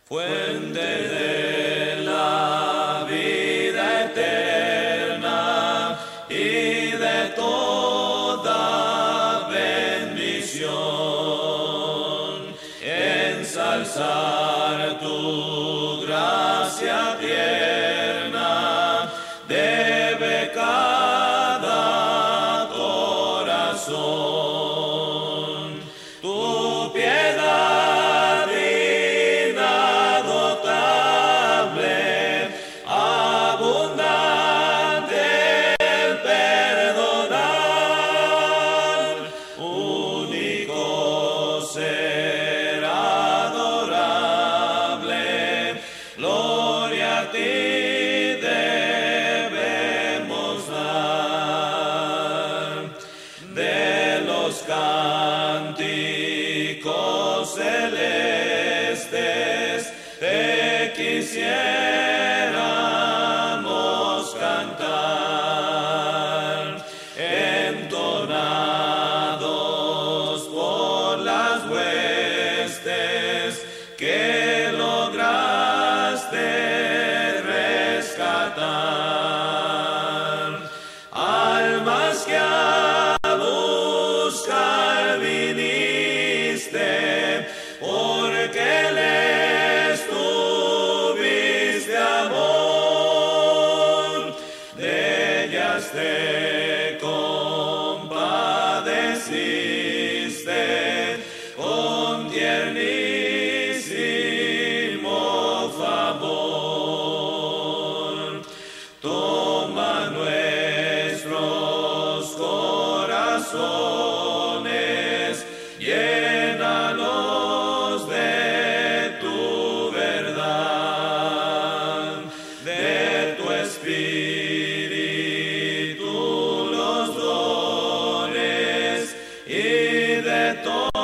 fuente de la vida eterna y de toda bendición. Ensalzar tu gracia tierna debe cada corazón. Tu piedad inagotable, abundante el perdonar, único ser adorable, gloria a ti debemos dar. De los cánticos celestes te quisiéramos cantar, entonados por las huestes que lograste rescatar. Almas que a buscar viniste, porque les tuviste amor, de ellas te compadeciste con tiernísimo favor. Toma nuestros corazones, llénalos de tu verdad, de tu espíritu los dones y de todo